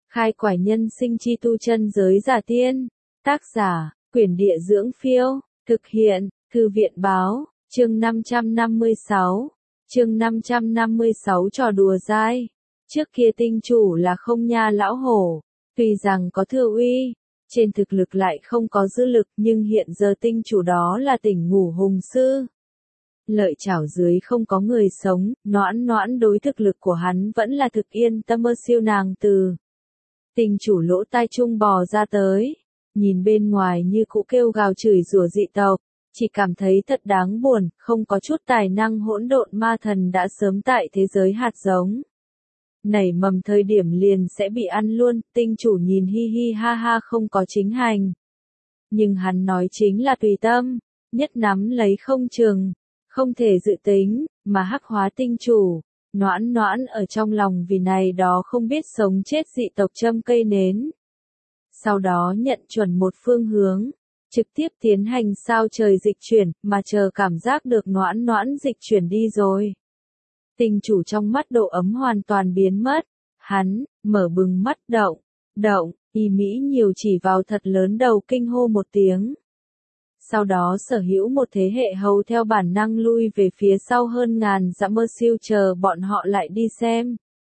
Khai quải nhân sinh chi tu chân giới giả tiên. Tác giả, Quyển Địa Dưỡng Phiêu. Thực hiện, Thư viện Báo. Chương 556. Chương 556 trò đùa dai. Trước kia tinh chủ là Không Nha lão hổ, tuy rằng có thừa uy, trên thực lực lại không có dư lực, nhưng hiện giờ tinh chủ đó là Tỉnh Ngủ Hùng sư. Lợi chảo dưới không có người sống, Noãn Noãn đối thực lực của hắn vẫn là thực yên tâm. Siêu nàng từ tinh chủ lỗ tai trung bò ra tới, nhìn bên ngoài như cũ kêu gào chửi rủa dị tộc, chỉ cảm thấy thật đáng buồn, không có chút tài năng hỗn độn ma thần đã sớm tại thế giới hạt giống nảy mầm thời điểm liền sẽ bị ăn luôn. Tinh chủ nhìn hi hi ha ha không có chính hành, nhưng hắn nói chính là tùy tâm, nhất nắm lấy không chừng, không thể dự tính, mà hắc hóa tinh chủ. Noãn Noãn ở trong lòng vì này đó không biết sống chết dị tộc châm cây nến. Sau đó nhận chuẩn một phương hướng, trực tiếp tiến hành sao trời dịch chuyển, mà chờ cảm giác được Noãn Noãn dịch chuyển đi rồi. Tinh chủ trong mắt độ ấm hoàn toàn biến mất, hắn, mở bừng mắt động, y mỹ nhiều chỉ vào thật lớn đầu kinh hô một tiếng. Sau đó sở hữu một thế hệ hầu theo bản năng lui về phía sau hơn ngàn dặm. Siêu chờ bọn họ lại đi xem.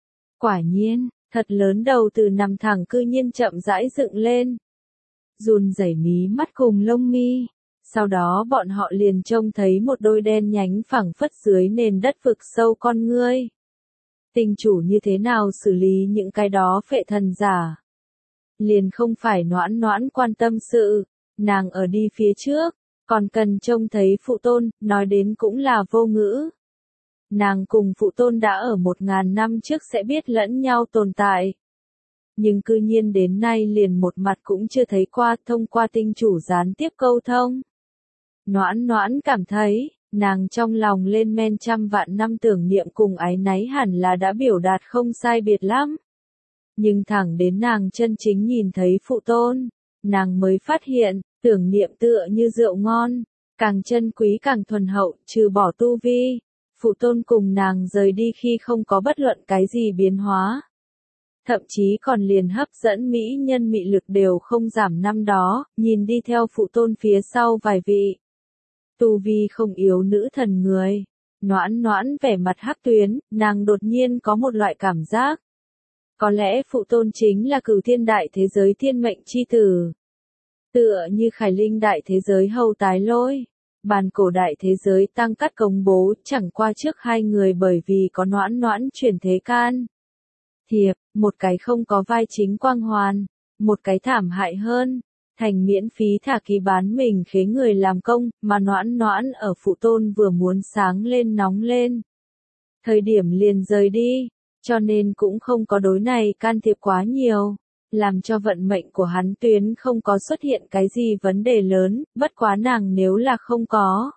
Quả nhiên, thật lớn đầu từ nằm thẳng cư nhiên chậm rãi dựng lên, run rẩy mí mắt cùng lông mi. Sau đó bọn họ liền trông thấy một đôi đen nhánh phẳng phất dưới nền đất vực sâu con ngươi. Tinh chủ như thế nào xử lý những cái đó phệ thần giả, liền không phải Noãn Noãn quan tâm sự. Nàng ở đi phía trước, còn cần trông thấy phụ tôn, nói đến cũng là vô ngữ. Nàng cùng phụ tôn đã ở 1000 năm trước sẽ biết lẫn nhau tồn tại, nhưng cư nhiên đến nay liền một mặt cũng chưa thấy qua. Thông qua tinh chủ gián tiếp câu thông, Noãn Noãn cảm thấy, nàng trong lòng lên men trăm vạn năm tưởng niệm cùng áy náy hẳn là đã biểu đạt không sai biệt lắm. Nhưng thẳng đến nàng chân chính nhìn thấy phụ tôn, nàng mới phát hiện, tưởng niệm tựa như rượu ngon, càng chân quý càng thuần hậu. Trừ bỏ tu vi, phụ tôn cùng nàng rời đi khi không có bất luận cái gì biến hóa. Thậm chí còn liền hấp dẫn mỹ nhân mị lực đều không giảm. Năm đó, nhìn đi theo phụ tôn phía sau vài vị tu vi không yếu nữ thần người. Noãn Noãn vẻ mặt hắc tuyến, nàng đột nhiên có một loại cảm giác. Có lẽ phụ tôn chính là Cửu Thiên đại thế giới thiên mệnh chi tử. Tựa như Khải Linh đại thế giới hầu tái lôi, Bàn Cổ đại thế giới tăng cắt công bố, chẳng qua trước hai người bởi vì có Noãn Noãn chuyển thế can thiệp, một cái không có vai chính quang hoàn, một cái thảm hại hơn, thành miễn phí thả ký bán mình khế người làm công, mà Noãn Noãn ở phụ tôn vừa muốn sáng lên nóng lên thời điểm liền rời đi, cho nên cũng không có đối này can thiệp quá nhiều, làm cho vận mệnh của hắn tuyến không có xuất hiện cái gì vấn đề lớn. Bất quá nàng nếu là không có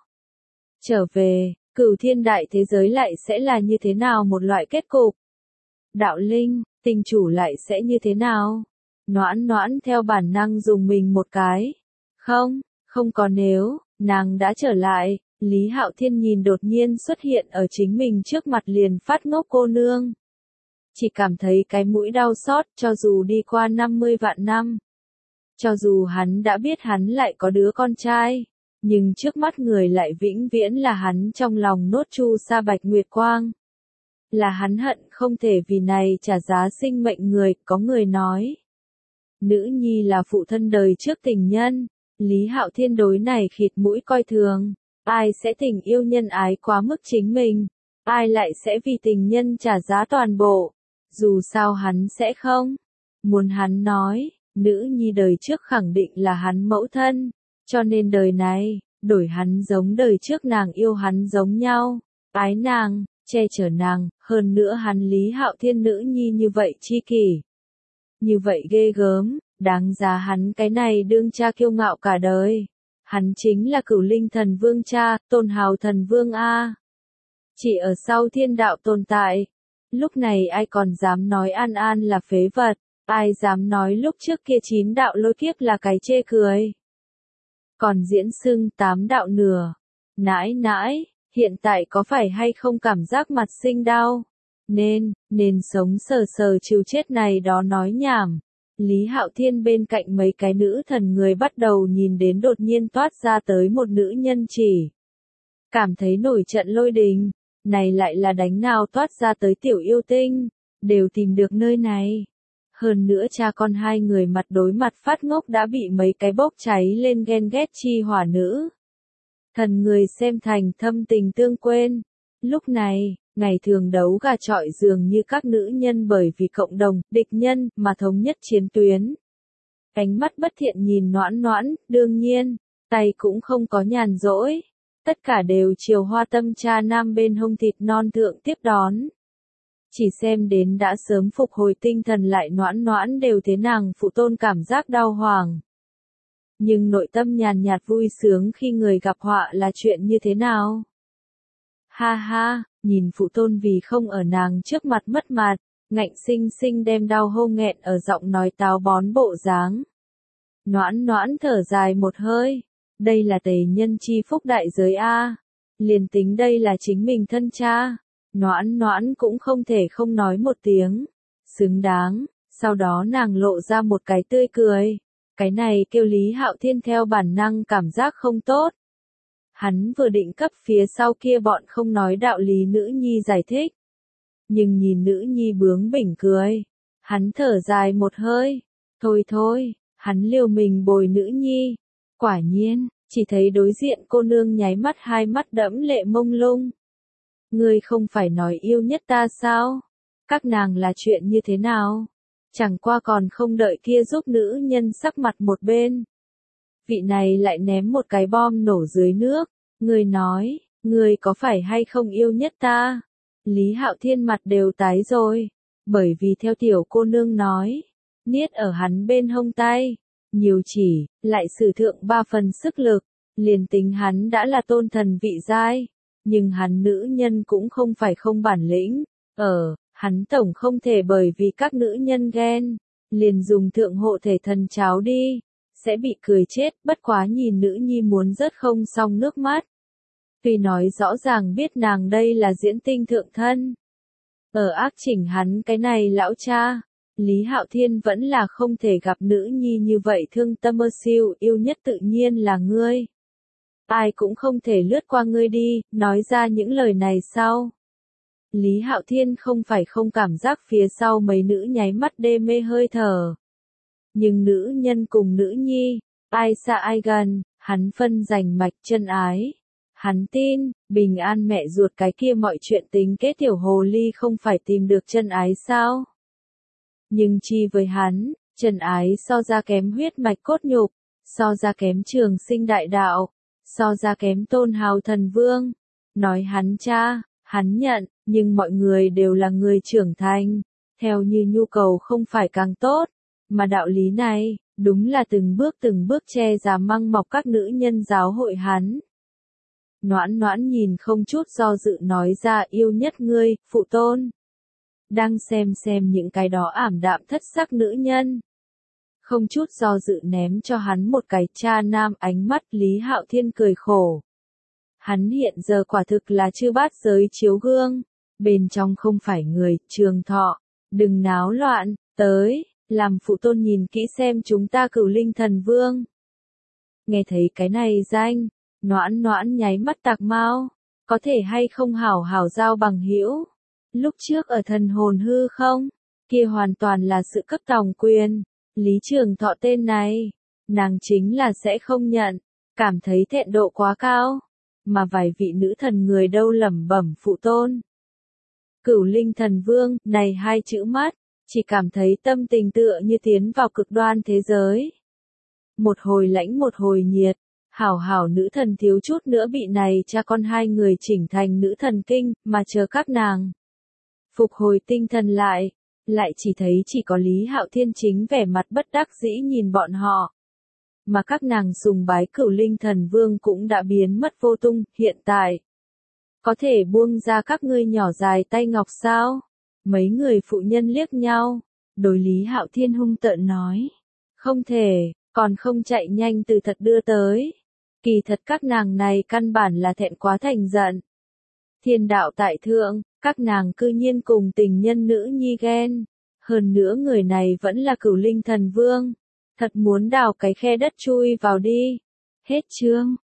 trở về, Cửu Thiên đại thế giới lại sẽ là như thế nào một loại kết cục? Đạo linh, tinh chủ lại sẽ như thế nào? Noãn Noãn theo bản năng dùng mình một cái. Không có nếu, nàng đã trở lại. Lý Hạo Thiên nhìn đột nhiên xuất hiện ở chính mình trước mặt liền phát ngốc cô nương. Chỉ cảm thấy cái mũi đau xót. Cho dù đi qua 50 vạn năm, cho dù hắn đã biết hắn lại có đứa con trai, nhưng trước mắt người lại vĩnh viễn là hắn trong lòng nốt chu sa bạch nguyệt quang. Là hắn hận không thể vì này trả giá sinh mệnh người. Có người nói, nữ nhi là phụ thân đời trước tình nhân. Lý Hạo Thiên đối này khịt mũi coi thường. Ai sẽ tình yêu nhân ái quá mức chính mình? Ai lại sẽ vì tình nhân trả giá toàn bộ? Dù sao hắn sẽ không. Muốn hắn nói, nữ nhi đời trước khẳng định là hắn mẫu thân, cho nên đời này, đổi hắn giống đời trước nàng yêu hắn giống nhau, ái nàng, che chở nàng. Hơn nữa hắn Lý Hạo Thiên nữ nhi như vậy chi kỷ, như vậy ghê gớm, đáng giá hắn cái này đương cha kiêu ngạo cả đời. Hắn chính là Cửu Linh thần vương cha, Tôn Hào thần vương a. Chỉ ở sau thiên đạo tồn tại. Lúc này ai còn dám nói An An là phế vật, ai dám nói lúc trước kia 9 đạo lôi kiếp là cái chê cười. Còn diễn xưng 8 đạo nửa. Nãi nãi, hiện tại có phải hay không cảm giác mặt sinh đau? nên sống sờ sờ chịu chết này đó nói nhảm. Lý Hạo Thiên bên cạnh mấy cái nữ thần người bắt đầu nhìn đến đột nhiên toát ra tới một nữ nhân chỉ. Cảm thấy nổi trận lôi đình, này lại là đánh nào toát ra tới tiểu yêu tinh, đều tìm được nơi này. Hơn nữa cha con hai người mặt đối mặt phát ngốc đã bị mấy cái bốc cháy lên ghen ghét chi hỏa nữ. Thần người xem thành thâm tình tương quên. Lúc này, ngày thường đấu gà chọi dường như các nữ nhân bởi vì cộng đồng, địch nhân, mà thống nhất chiến tuyến. Ánh mắt bất thiện nhìn Noãn Noãn, đương nhiên, tay cũng không có nhàn rỗi. Tất cả đều chiều hoa tâm cha nam bên hông thịt non thượng tiếp đón. Chỉ xem đến đã sớm phục hồi tinh thần lại Noãn Noãn đều thế nàng phụ tôn cảm giác đau hoàng. Nhưng nội tâm nhàn nhạt vui sướng khi người gặp họa là chuyện như thế nào? Ha ha, nhìn phụ tôn vì không ở nàng trước mặt mất mặt, ngạnh sinh sinh đem đau hô nghẹn ở giọng nói táo bón bộ dáng. Noãn Noãn thở dài một hơi, đây là tề nhân chi phúc đại giới a. Liền tính đây là chính mình thân cha, Noãn Noãn cũng không thể không nói một tiếng, xứng đáng. Sau đó nàng lộ ra một cái tươi cười, cái này kêu Lý Hạo Thiên theo bản năng cảm giác không tốt. Hắn vừa định cấp phía sau kia bọn không nói đạo lý nữ nhi giải thích. Nhưng nhìn nữ nhi bướng bỉnh cười. Hắn thở dài một hơi. Thôi thôi, hắn liều mình bồi nữ nhi. Quả nhiên, chỉ thấy đối diện cô nương nháy mắt hai mắt đẫm lệ mông lung. Ngươi không phải nói yêu nhất ta sao? Các nàng là chuyện như thế nào? Chẳng qua còn không đợi kia giúp nữ nhân sắc mặt một bên. Vị này lại ném một cái bom nổ dưới nước. Người nói, người có phải hay không yêu nhất ta? Lý Hạo Thiên mặt đều tái rồi. Bởi vì theo tiểu cô nương nói, niết ở hắn bên hông tay, nhiều chỉ, lại sử thượng 3 phần sức lực, liền tính hắn đã là tôn thần vị giai. Nhưng hắn nữ nhân cũng không phải không bản lĩnh, hắn tổng không thể bởi vì các nữ nhân ghen, liền dùng thượng hộ thể thần cháo đi, sẽ bị cười chết, bất quá nhìn nữ nhi muốn rớt không xong nước mắt. Tuy nói rõ ràng biết nàng đây là diễn tinh thượng thân. Ở ác chỉnh hắn cái này lão cha, Lý Hạo Thiên vẫn là không thể gặp nữ nhi như vậy thương tâm ơ siêu, yêu nhất tự nhiên là ngươi. Ai cũng không thể lướt qua ngươi đi, nói ra những lời này sau. Lý Hạo Thiên không phải không cảm giác phía sau mấy nữ nháy mắt đê mê hơi thở. Nhưng nữ nhân cùng nữ nhi, ai xa ai gần, hắn phân rành mạch chân ái. Hắn tin, bình an mẹ ruột cái kia mọi chuyện tính kết tiểu hồ ly không phải tìm được chân ái sao. Nhưng chi với hắn, chân ái so ra kém huyết mạch cốt nhục, so ra kém trường sinh đại đạo, so ra kém tôn hào thần vương. Nói hắn cha, hắn nhận, nhưng mọi người đều là người trưởng thành, theo như nhu cầu không phải càng tốt, mà đạo lý này, đúng là từng bước che già măng mọc các nữ nhân giáo hội hắn. Noãn Noãn nhìn không chút do dự nói ra yêu nhất ngươi, phụ tôn. Đang xem những cái đó ảm đạm thất sắc nữ nhân. Không chút do dự ném cho hắn một cái cha nam ánh mắt. Lý Hạo Thiên cười khổ. Hắn hiện giờ quả thực là chư bát giới chiếu gương, bên trong không phải người, trường thọ, đừng náo loạn, tới, làm phụ tôn nhìn kỹ xem chúng ta Cửu Linh Thần Vương. Nghe thấy cái này danh, Noãn Noãn nháy mắt tạc mau, có thể hay không hảo hảo giao bằng hữu. Lúc trước ở thần hồn hư không, kia hoàn toàn là sự cấp tòng quyền, Lý Trường Thọ tên này, nàng chính là sẽ không nhận, cảm thấy thẹn độ quá cao, mà vài vị nữ thần người đâu lẩm bẩm phụ tôn. Cửu Linh Thần Vương, này hai chữ mắt, chỉ cảm thấy tâm tình tựa như tiến vào cực đoan thế giới. Một hồi lãnh một hồi nhiệt. Hảo hảo nữ thần thiếu chút nữa bị này cha con hai người chỉnh thành nữ thần kinh, mà chờ các nàng. Phục hồi tinh thần lại chỉ thấy chỉ có Lý Hạo Thiên chính vẻ mặt bất đắc dĩ nhìn bọn họ. Mà các nàng sùng bái Cửu Linh Thần Vương cũng đã biến mất vô tung, hiện tại. Có thể buông ra các ngươi nhỏ dài tay ngọc sao? Mấy người phụ nhân liếc nhau, đối Lý Hạo Thiên hung tợn nói. Không thể, còn không chạy nhanh từ thật đưa tới. Kỳ thật các nàng này căn bản là thẹn quá thành giận. Thiên đạo tại thượng, Các nàng cư nhiên cùng tình nhân nữ nhi ghen. Hơn nữa người này vẫn là Cửu Linh Thần Vương. Thật muốn đào cái khe đất chui vào đi. Hết chương.